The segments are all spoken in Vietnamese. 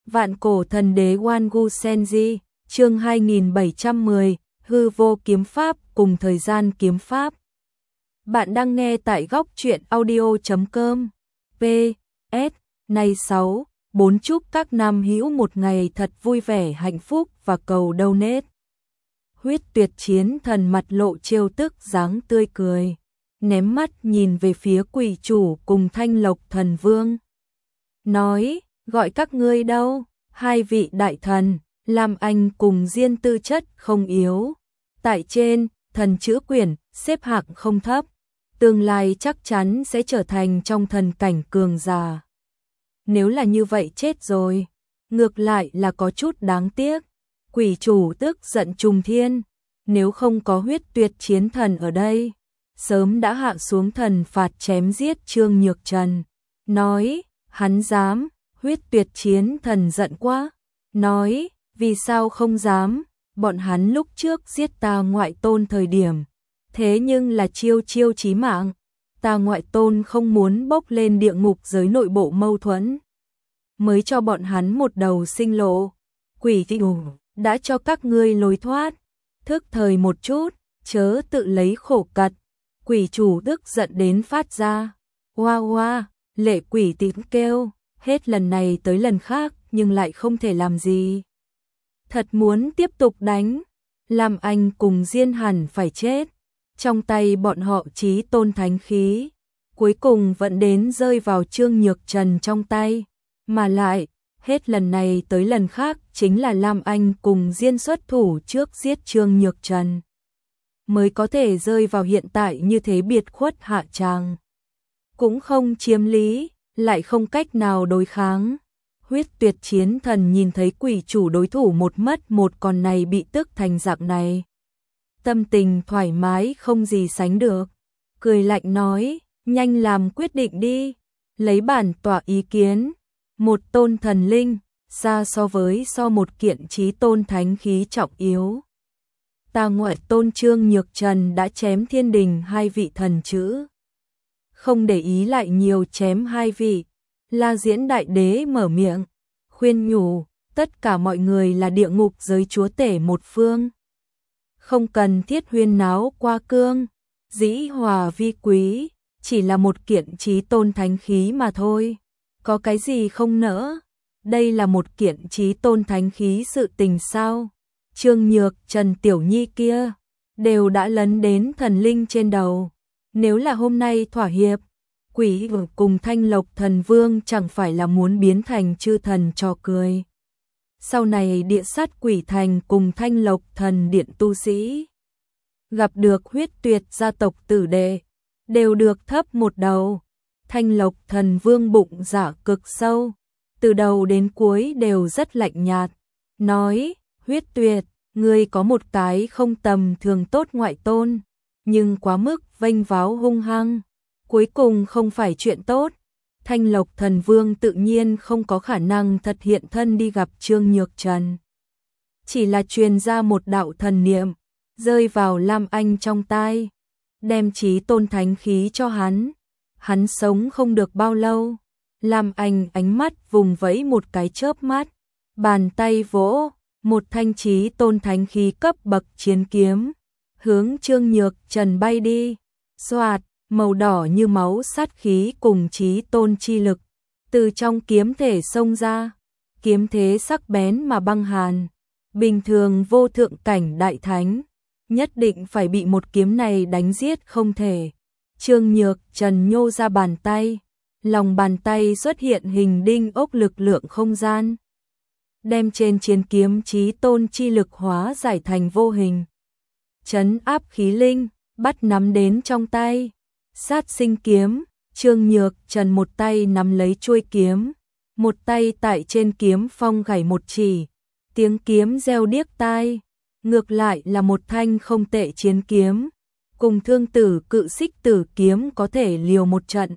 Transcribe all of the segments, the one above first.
Vạn cổ thần đế Wangu Senji, chương 2710, hư vô kiếm pháp cùng thời gian kiếm pháp. Bạn đang nghe tại góc truyện audio.com. PS, nay 4 chúc các nam hữu một ngày thật vui vẻ hạnh phúc và cầu donate. Huyết tuyệt chiến thần mặt lộ trêu tức dáng tươi cười, ném mắt nhìn về phía quỷ chủ cùng Thanh Lộc thần vương. Nói, gọi các ngươi đâu, hai vị đại thần, Lam Anh cùng Diên tư chất không yếu. Tại trên, thần chữ quyển, xếp hạng không thấp, tương lai chắc chắn sẽ trở thành trong thần cảnh cường giả. Nếu là như vậy chết rồi, ngược lại là có chút đáng tiếc. Quỷ chủ tức giận trùng thiên, nếu không có huyết tuyệt chiến thần ở đây, sớm đã hạ xuống thần phạt chém giết Trương Nhược Trần. Nói, hắn dám, huyết tuyệt chiến thần giận quá. Nói, vì sao không dám, bọn hắn lúc trước giết ta ngoại tôn thời điểm. Thế nhưng là chiêu chiêu chí mạng, ta ngoại tôn không muốn bốc lên địa ngục giới nội bộ mâu thuẫn. Mới cho bọn hắn một đầu sinh lộ, quỷ chủ đã cho các ngươi lối thoát. Thức thời một chút, chớ tự lấy khổ cật. Quỷ chủ tức giận đến phát ra. Hoa hoa, lệ quỷ tím kêu, hết lần này tới lần khác nhưng lại không thể làm gì. Thật muốn tiếp tục đánh, làm anh cùng Diên hẳn phải chết. Trong tay bọn họ chí tôn thánh khí, cuối cùng vẫn đến rơi vào Trương Nhược Trần trong tay. Mà lại, hết lần này tới lần khác chính là Lam Anh cùng Diên xuất thủ trước giết Trương Nhược Trần, mới có thể rơi vào hiện tại như thế biệt khuất hạ tràng. Cũng không chiếm lý, lại không cách nào đối kháng. Huyết tuyệt chiến thần nhìn thấy quỷ chủ đối thủ một mất một còn này bị tức thành dạng này. Tâm tình thoải mái không gì sánh được. Cười lạnh nói, nhanh làm quyết định đi, lấy bản tỏa ý kiến. Một tôn thần linh, xa so với một kiện chí tôn thánh khí trọng yếu. Ta ngoại tôn Trương Nhược Trần đã chém thiên đình hai vị thần chữ. Không để ý lại nhiều chém hai vị. La Diễn đại đế mở miệng, khuyên nhủ, tất cả mọi người là địa ngục giới chúa tể một phương. Không cần thiết huyên náo qua cương, dĩ hòa vi quý, chỉ là một kiện chí tôn thánh khí mà thôi. Có cái gì không nỡ, đây là một kiện chí tôn thánh khí sự tình sao. Trương Nhược Trần tiểu nhi kia, đều đã lấn đến thần linh trên đầu. Nếu là hôm nay thỏa hiệp, quỷ cùng Thanh Lộc thần vương chẳng phải là muốn biến thành chư thần trò cười. Sau này địa sát quỷ thành cùng Thanh Lộc thần điện tu sĩ, gặp được huyết tuyệt gia tộc tử đệ, đều được thấp một đầu. Thanh Lộc thần vương bụng dạ cực sâu, từ đầu đến cuối đều rất lạnh nhạt. Nói, huyết tuyệt, ngươi có một cái không tầm thường tốt ngoại tôn, nhưng quá mức vênh váo hung hăng, cuối cùng không phải chuyện tốt. Thanh Lộc thần vương tự nhiên không có khả năng thật hiện thân đi gặp Trương Nhược Trần. Chỉ là truyền ra một đạo thần niệm, rơi vào Lam Anh trong tai, đem chí tôn thánh khí cho hắn. Hắn sống không được bao lâu. Lam Anh ánh mắt vùng vẫy một cái chớp mắt, bàn tay vỗ, một thanh chí tôn thánh khí cấp bậc chiến kiếm, hướng Trương Nhược Trần bay đi. Xoạt, màu đỏ như máu sát khí cùng chí tôn chi lực từ trong kiếm thể xông ra, kiếm thế sắc bén mà băng hàn. Bình thường vô thượng cảnh đại thánh, nhất định phải bị một kiếm này đánh giết không thể. Trương Nhược Trần nhô ra bàn tay, lòng bàn tay xuất hiện hình đinh ốc lực lượng không gian, đem trên chiến kiếm chí tôn chi lực hóa giải thành vô hình. Trấn áp khí linh, bắt nắm đến trong tay. Sát sinh kiếm, Trương Nhược Trần một tay nắm lấy chuôi kiếm, một tay tại trên kiếm phong gảy một chỉ, tiếng kiếm reo điếc tai, ngược lại là một thanh không tệ chiến kiếm. Cùng Thương Tử Cự Xích Tử kiếm có thể liều một trận.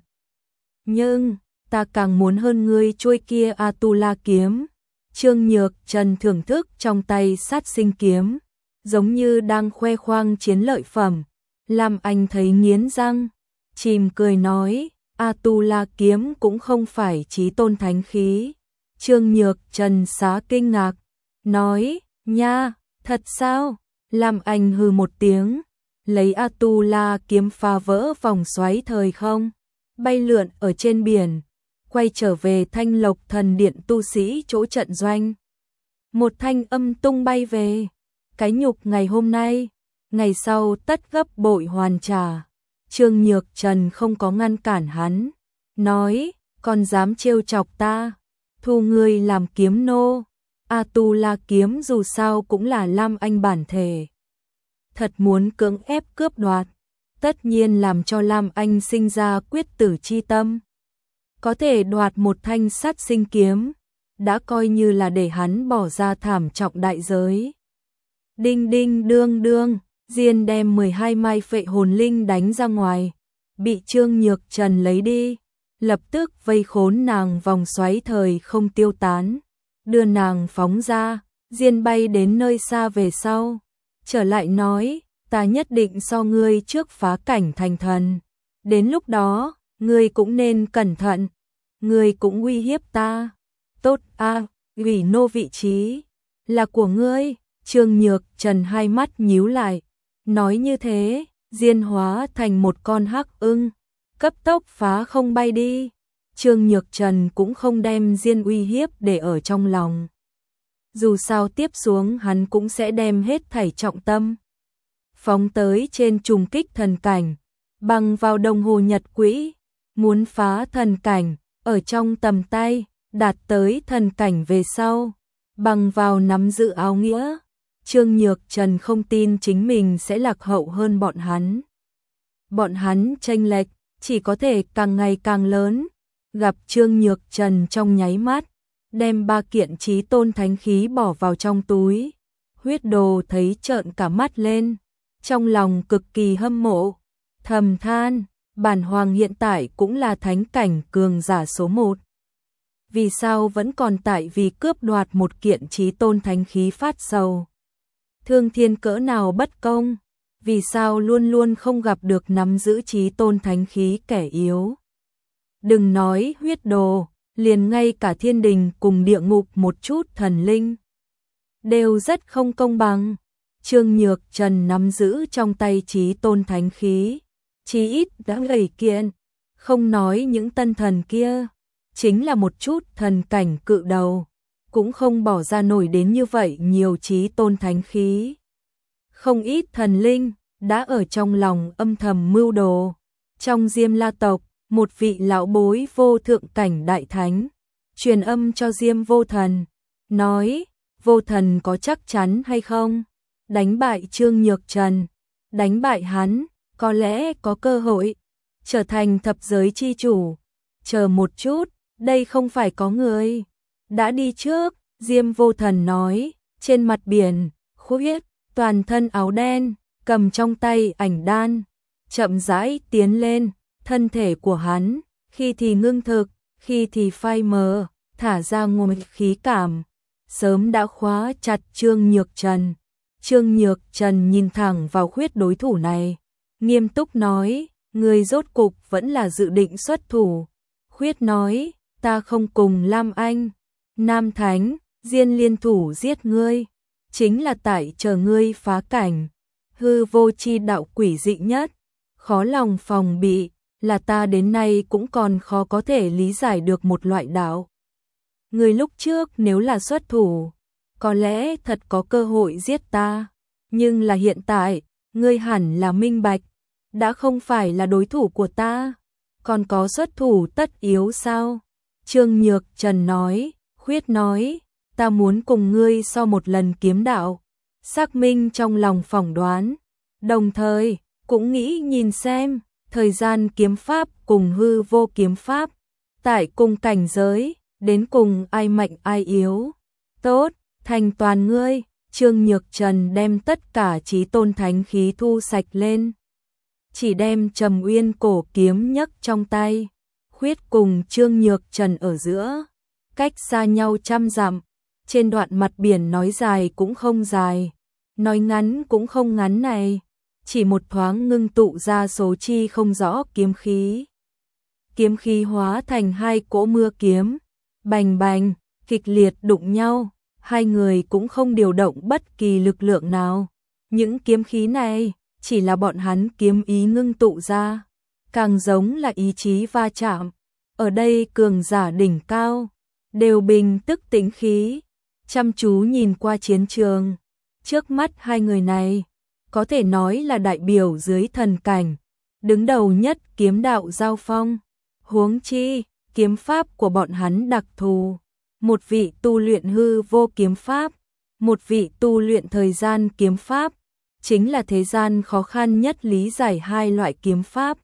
Nhưng, ta càng muốn hơn ngươi chuôi kia Atula kiếm. Trương Nhược Trần thưởng thức trong tay sát sinh kiếm, giống như đang khoe khoang chiến lợi phẩm. Lam Anh thấy nghiến răng, chìm cười nói, Atula kiếm cũng không phải chí tôn thánh khí, Trương Nhược Trần xá kinh ngạc, nói, nha, thật sao? Lam Anh hừ một tiếng, lấy Atula kiếm phá vỡ vòng xoáy thời không, bay lượn ở trên biển, quay trở về Thanh Lộc Thần Điện tu sĩ chỗ trận doanh. Một thanh âm tung bay về, cái nhục ngày hôm nay, ngày sau tất gấp bội hoàn trả. Trương Nhược Trần không có ngăn cản hắn, nói, còn dám trêu chọc ta, thu ngươi làm kiếm nô. Atula kiếm dù sao cũng là Lam Anh bản thể. Thật muốn cưỡng ép cướp đoạt, tất nhiên làm cho Lam Anh sinh ra quyết tử chi tâm. Có thể đoạt một thanh sát sinh kiếm, đã coi như là để hắn bỏ ra thảm trọng đại giới. Đinh đinh đương đương, Diên đem 12 mai phệ hồn linh đánh ra ngoài, bị Trương Nhược Trần lấy đi, lập tức vây khốn nàng vòng xoáy thời không tiêu tán, đưa nàng phóng ra. Diên bay đến nơi xa về sau, trở lại nói, ta nhất định so ngươi trước phá cảnh thành thần, đến lúc đó, ngươi cũng nên cẩn thận, ngươi cũng uy hiếp ta. Tốt a, ủy nô vị trí là của ngươi. Trương Nhược Trần hai mắt nhíu lại, nói như thế, Diên hóa thành một con hắc ưng, cấp tốc phá không bay đi. Trương Nhược Trần cũng không đem Diên uy hiếp để ở trong lòng. Dù sao tiếp xuống hắn cũng sẽ đem hết thảy trọng tâm phóng tới trên trùng kích thần cảnh, bằng vào đồng hồ nhật quỹ, muốn phá thần cảnh, ở trong tầm tay, đạt tới thần cảnh về sau, bằng vào nắm giữ áo nghĩa. Trương Nhược Trần không tin chính mình sẽ lạc hậu hơn bọn hắn. Bọn hắn chênh lệch chỉ có thể càng ngày càng lớn. Gặp Trương Nhược Trần trong nháy mắt, đem 3 kiện chí tôn thánh khí bỏ vào trong túi. Huyết Đồ thấy trợn cả mắt lên, trong lòng cực kỳ hâm mộ, thầm than, bản hoàng hiện tại cũng là thánh cảnh cường giả số 1. Vì sao vẫn còn tại vì cướp đoạt một kiện chí tôn thánh khí phát sầu? Thương thiên cỡ nào bất công, vì sao luôn luôn không gặp được nắm giữ chí tôn thánh khí kẻ yếu? Đừng nói Huyết Đồ, liền ngay cả thiên đình cùng địa ngục một chút thần linh đều rất không công bằng. Trương Nhược Trần nắm giữ trong tay chí tôn thánh khí, chí ít đã 7 kiện, không nói những tân thần kia, chính là một chút thần cảnh cự đầu, cũng không bỏ ra nổi đến như vậy nhiều chí tôn thánh khí. Không ít thần linh đã ở trong lòng âm thầm mưu đồ. Trong Diêm La tộc, một vị lão bối vô thượng cảnh đại thánh truyền âm cho Diêm Vô Thần, nói, Vô Thần có chắc chắn hay không đánh bại Trương Nhược Trần, đánh bại hắn, có lẽ có cơ hội trở thành thập giới chi chủ. Chờ một chút, đây không phải có người đã đi trước. Diêm Vô Thần nói, trên mặt biển, Khuyết, toàn thân áo đen, cầm trong tay ảnh đan, chậm rãi tiến lên. Thân thể của hắn, khi thì ngưng thực, khi thì phai mờ, thả ra nguồn khí cảm, sớm đã khóa chặt Trương Nhược Trần. Trương Nhược Trần nhìn thẳng vào Khuyết đối thủ này, nghiêm túc nói, người rốt cục vẫn là dự định xuất thủ. Khuyết nói, ta không cùng Lam Anh, Nam Thánh, Diên liên thủ giết ngươi, chính là tại chờ ngươi phá cảnh. Hư vô chi đạo quỷ dị nhất, khó lòng phòng bị, là ta đến nay cũng còn khó có thể lý giải được một loại đạo. Người lúc trước nếu là xuất thủ, có lẽ thật có cơ hội giết ta, nhưng là hiện tại, ngươi hẳn là minh bạch, đã không phải là đối thủ của ta, còn có xuất thủ tất yếu sao? Trương Nhược Trần nói. Khuyết nói, ta muốn cùng ngươi so một lần kiếm đạo, xác minh trong lòng phỏng đoán, đồng thời cũng nghĩ nhìn xem thời gian kiếm pháp cùng hư vô kiếm pháp tại cùng cảnh giới, đến cùng ai mạnh ai yếu. Tốt, thành toàn ngươi. Trương Nhược Trần đem tất cả chí tôn thánh khí thu sạch lên, chỉ đem Trầm Uyên cổ kiếm nhấc trong tay. Khuyết cùng Trương Nhược Trần ở giữa, cách xa nhau 100 dặm, trên đoạn mặt biển nói dài cũng không dài, nói ngắn cũng không ngắn này, chỉ một thoáng ngưng tụ ra số chi không rõ kiếm khí. Kiếm khí hóa thành 2 cỗ mưa kiếm, bành bành, kịch liệt đụng nhau, hai người cũng không điều động bất kỳ lực lượng nào. Những kiếm khí này chỉ là bọn hắn kiếm ý ngưng tụ ra, càng giống là ý chí va chạm. Ở đây cường giả đỉnh cao đều bình tức tĩnh khí, chăm chú nhìn qua chiến trường. Trước mắt hai người này có thể nói là đại biểu dưới thần cảnh, đứng đầu nhất kiếm đạo giao phong. Huống chi, kiếm pháp của bọn hắn đặc thù, một vị tu luyện hư vô kiếm pháp, một vị tu luyện thời gian kiếm pháp, chính là thế gian khó khăn nhất lý giải hai loại kiếm pháp.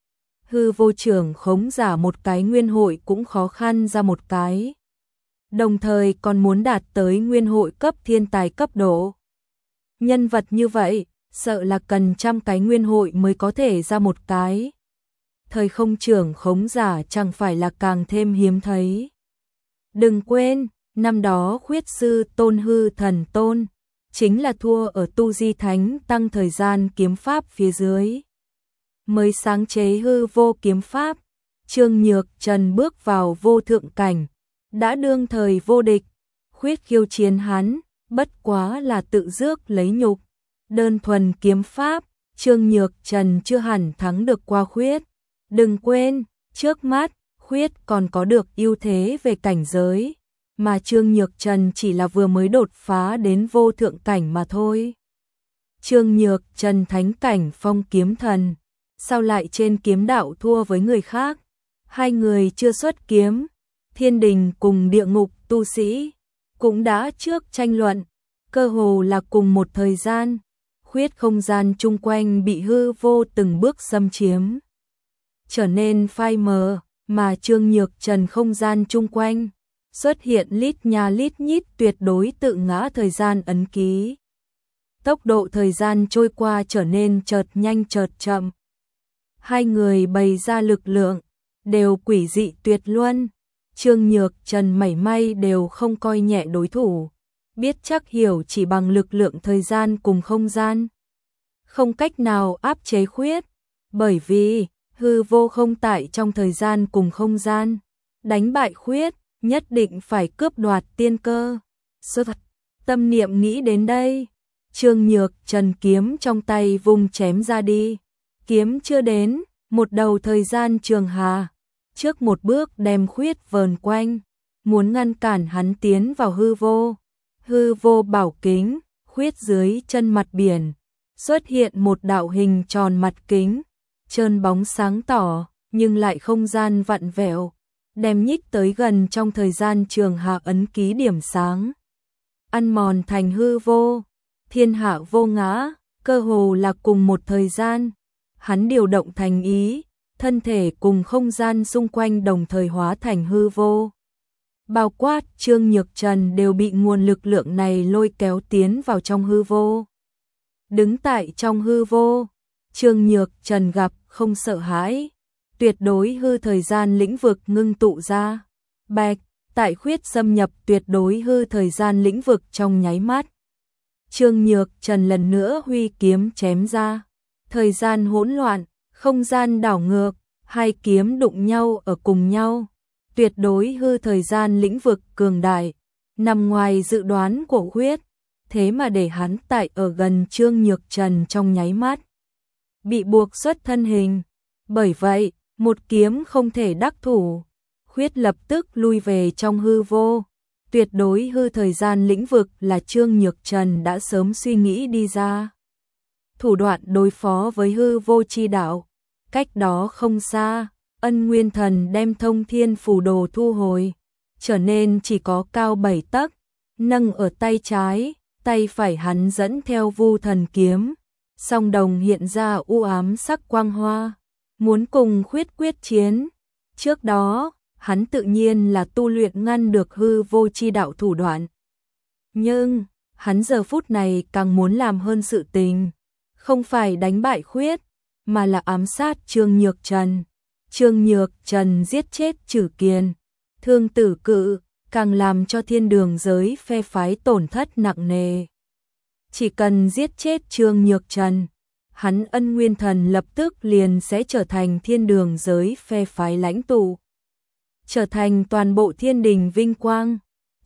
Hư vô trưởng khống giả một cái nguyên hội cũng khó khăn ra một cái, đồng thời còn muốn đạt tới nguyên hội cấp thiên tài cấp độ. Nhân vật như vậy, sợ là cần trăm cái nguyên hội mới có thể ra một cái. Thời không trưởng khống giả chẳng phải là càng thêm hiếm thấy. Đừng quên, năm đó khuyết sư Tôn Hư Thần Tôn chính là thua ở Tu Di Thánh tăng thời gian kiếm pháp phía dưới, mới sáng chế hư vô kiếm pháp. Trương Nhược Trần bước vào vô thượng cảnh, đã đương thời vô địch. Khuyết khiêu chiến hắn, bất quá là tự rước lấy nhục. Đơn thuần kiếm pháp, Trương Nhược Trần chưa hẳn thắng được qua Khuyết. Đừng quên, trước mắt, Khuyết còn có được ưu thế về cảnh giới, mà Trương Nhược Trần chỉ là vừa mới đột phá đến vô thượng cảnh mà thôi. Trương Nhược Trần thánh cảnh phong kiếm thần, sao lại trên kiếm đạo thua với người khác? Hai người chưa xuất kiếm, thiên đình cùng địa ngục tu sĩ cũng đã trước tranh luận, cơ hồ là cùng một thời gian. Khuyết không gian chung quanh bị hư vô từng bước xâm chiếm, trở nên phai mờ, mà Trương Nhược Trần không gian chung quanh xuất hiện lít nha lít nhít tuyệt đối tự ngã thời gian ấn ký. Tốc độ thời gian trôi qua trở nên chợt nhanh chợt chậm. Hai người bày ra lực lượng đều quỷ dị tuyệt luân. Trương Nhược Trần mảy may đều không coi nhẹ đối thủ, biết chắc hiểu chỉ bằng lực lượng thời gian cùng không gian không cách nào áp chế Khuyết, bởi vì hư vô không tại trong thời gian cùng không gian. Đánh bại Khuyết, nhất định phải cướp đoạt tiên cơ. Tâm niệm nghĩ đến đây, Trương Nhược Trần kiếm trong tay vung chém ra đi. Kiếm chưa đến, một đầu thời gian trường hà trước một bước đem Khuyết vờn quanh, muốn ngăn cản hắn tiến vào hư vô. Hư vô bảo kính, Khuyết dưới chân mặt biển xuất hiện một đạo hình tròn mặt kính, trơn bóng sáng tỏ, nhưng lại không gian vặn vẹo, đem nhích tới gần trong thời gian trường hạ ấn ký điểm sáng, ăn mòn thành hư vô. Thiên hạ vô ngã, cơ hồ là cùng một thời gian. Hắn điều động thành ý, thân thể cùng không gian xung quanh đồng thời hóa thành hư vô. Bao quát Trương Nhược Trần đều bị nguồn lực lượng này lôi kéo tiến vào trong hư vô. Đứng tại trong hư vô, Trương Nhược Trần gặp không sợ hãi, tuyệt đối hư thời gian lĩnh vực ngưng tụ ra. Bạch, tại Khuyết xâm nhập tuyệt đối hư thời gian lĩnh vực trong nháy mắt. Trương Nhược Trần lần nữa huy kiếm chém ra. Thời gian hỗn loạn, không gian đảo ngược, hai kiếm đụng nhau ở cùng nhau. Tuyệt đối hư thời gian lĩnh vực cường đại, nằm ngoài dự đoán của Khuyết, thế mà để hắn tại ở gần Trương Nhược Trần trong nháy mắt bị buộc xuất thân hình. Bởi vậy, một kiếm không thể đắc thủ. Khuyết lập tức lui về trong hư vô. Tuyệt đối hư thời gian lĩnh vực là Trương Nhược Trần đã sớm suy nghĩ đi ra. Thủ đoạn đối phó với hư vô chi đạo. Cách đó không xa, Ân Nguyên Thần đem Thông Thiên Phù Đồ thu hồi, trở nên chỉ có cao 7 tấc, nâng ở tay trái, tay phải hắn dẫn theo Vu Thần kiếm, song đồng hiện ra u ám sắc quang hoa, muốn cùng Khuyết quyết chiến. Trước đó, hắn tự nhiên là tu luyện ngăn được hư vô chi đạo thủ đoạn. Nhưng, hắn giờ phút này càng muốn làm hơn sự tình, không phải đánh bại Khuyết, mà là ám sát Trương Nhược Trần. Trương Nhược Trần giết chết Trử Kiền, Thương Tử Cự, càng làm cho thiên đường giới phe phái tổn thất nặng nề. Chỉ cần giết chết Trương Nhược Trần, hắn Ân Nguyên Thần lập tức liền sẽ trở thành thiên đường giới phe phái lãnh tụ, trở thành toàn bộ thiên đình vinh quang.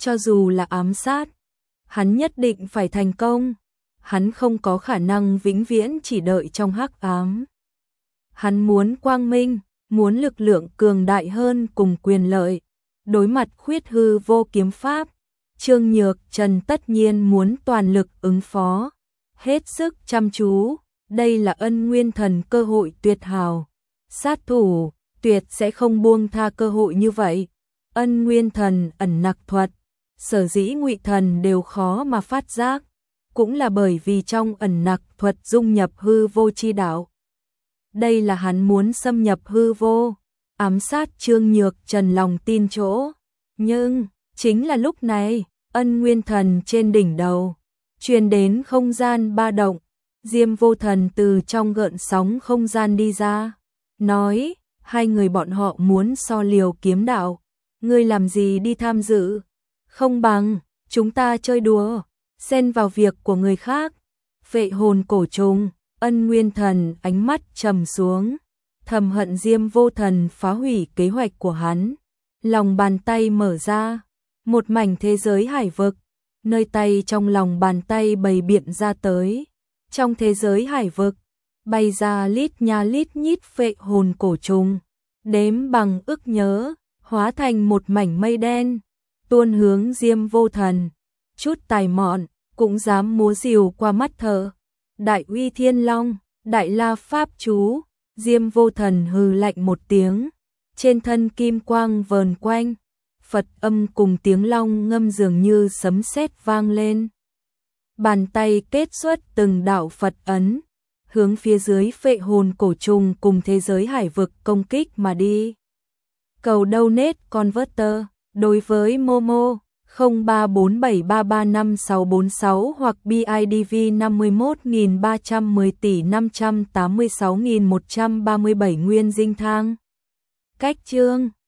cho dù là ám sát, hắn nhất định phải thành công, hắn không có khả năng vĩnh viễn chỉ đợi trong hắc ám. Hắn muốn quang minh, muốn lực lượng cường đại hơn cùng quyền lợi. Đối mặt khuyết hư vô kiếm pháp, Trương Nhược Trần tất nhiên muốn toàn lực ứng phó, hết sức chăm chú, đây là Ân Nguyên Thần cơ hội tuyệt hảo. Sát thủ tuyệt sẽ không buông tha cơ hội như vậy. Ân Nguyên Thần ẩn nặc thuật, sở dĩ Ngụy Thần đều khó mà phát giác, cũng là bởi vì trong ẩn nặc thuật dung nhập hư vô chi đạo. Đây là hắn muốn xâm nhập hư vô, ám sát Trương Nhược Trần lòng tin chỗ. Nhưng, chính là lúc này, Ân Nguyên Thần trên đỉnh đầu truyền đến không gian ba động, Diêm Vô Thần từ trong gợn sóng không gian đi ra, nói, hai người bọn họ muốn so liều kiếm đạo, ngươi làm gì đi tham dự, không bằng chúng ta chơi đùa, xen vào việc của người khác. Phệ hồn cổ trùng, Ân Nguyên Thần ánh mắt trầm xuống, thầm hận Diêm Vô Thần phá hủy kế hoạch của hắn. Lòng bàn tay mở ra, một mảnh thế giới hải vực, nơi tay trong lòng bàn tay bày biện ra tới. Trong thế giới hải vực, bay ra lít nha lít nhít phệ hồn cổ trùng, đếm bằng ức nhớ, hóa thành một mảnh mây đen, tuôn hướng Diêm Vô Thần. Chút tài mọn, cũng dám múa rìu qua mắt thợ. Đại uy thiên long, đại la pháp chú, Diêm Vô Thần hừ lạnh một tiếng, trên thân kim quang vờn quanh, Phật âm cùng tiếng long ngâm dường như sấm sét vang lên. Bàn tay kết xuất từng đạo Phật ấn, hướng phía dưới phệ hồn cổ trùng cùng thế giới hải vực công kích mà đi. Cầu donate converter, đối với Momo 0347335646 hoặc BIDV 51.310 tỷ 586.137 nguyên dinh thang. Cách chương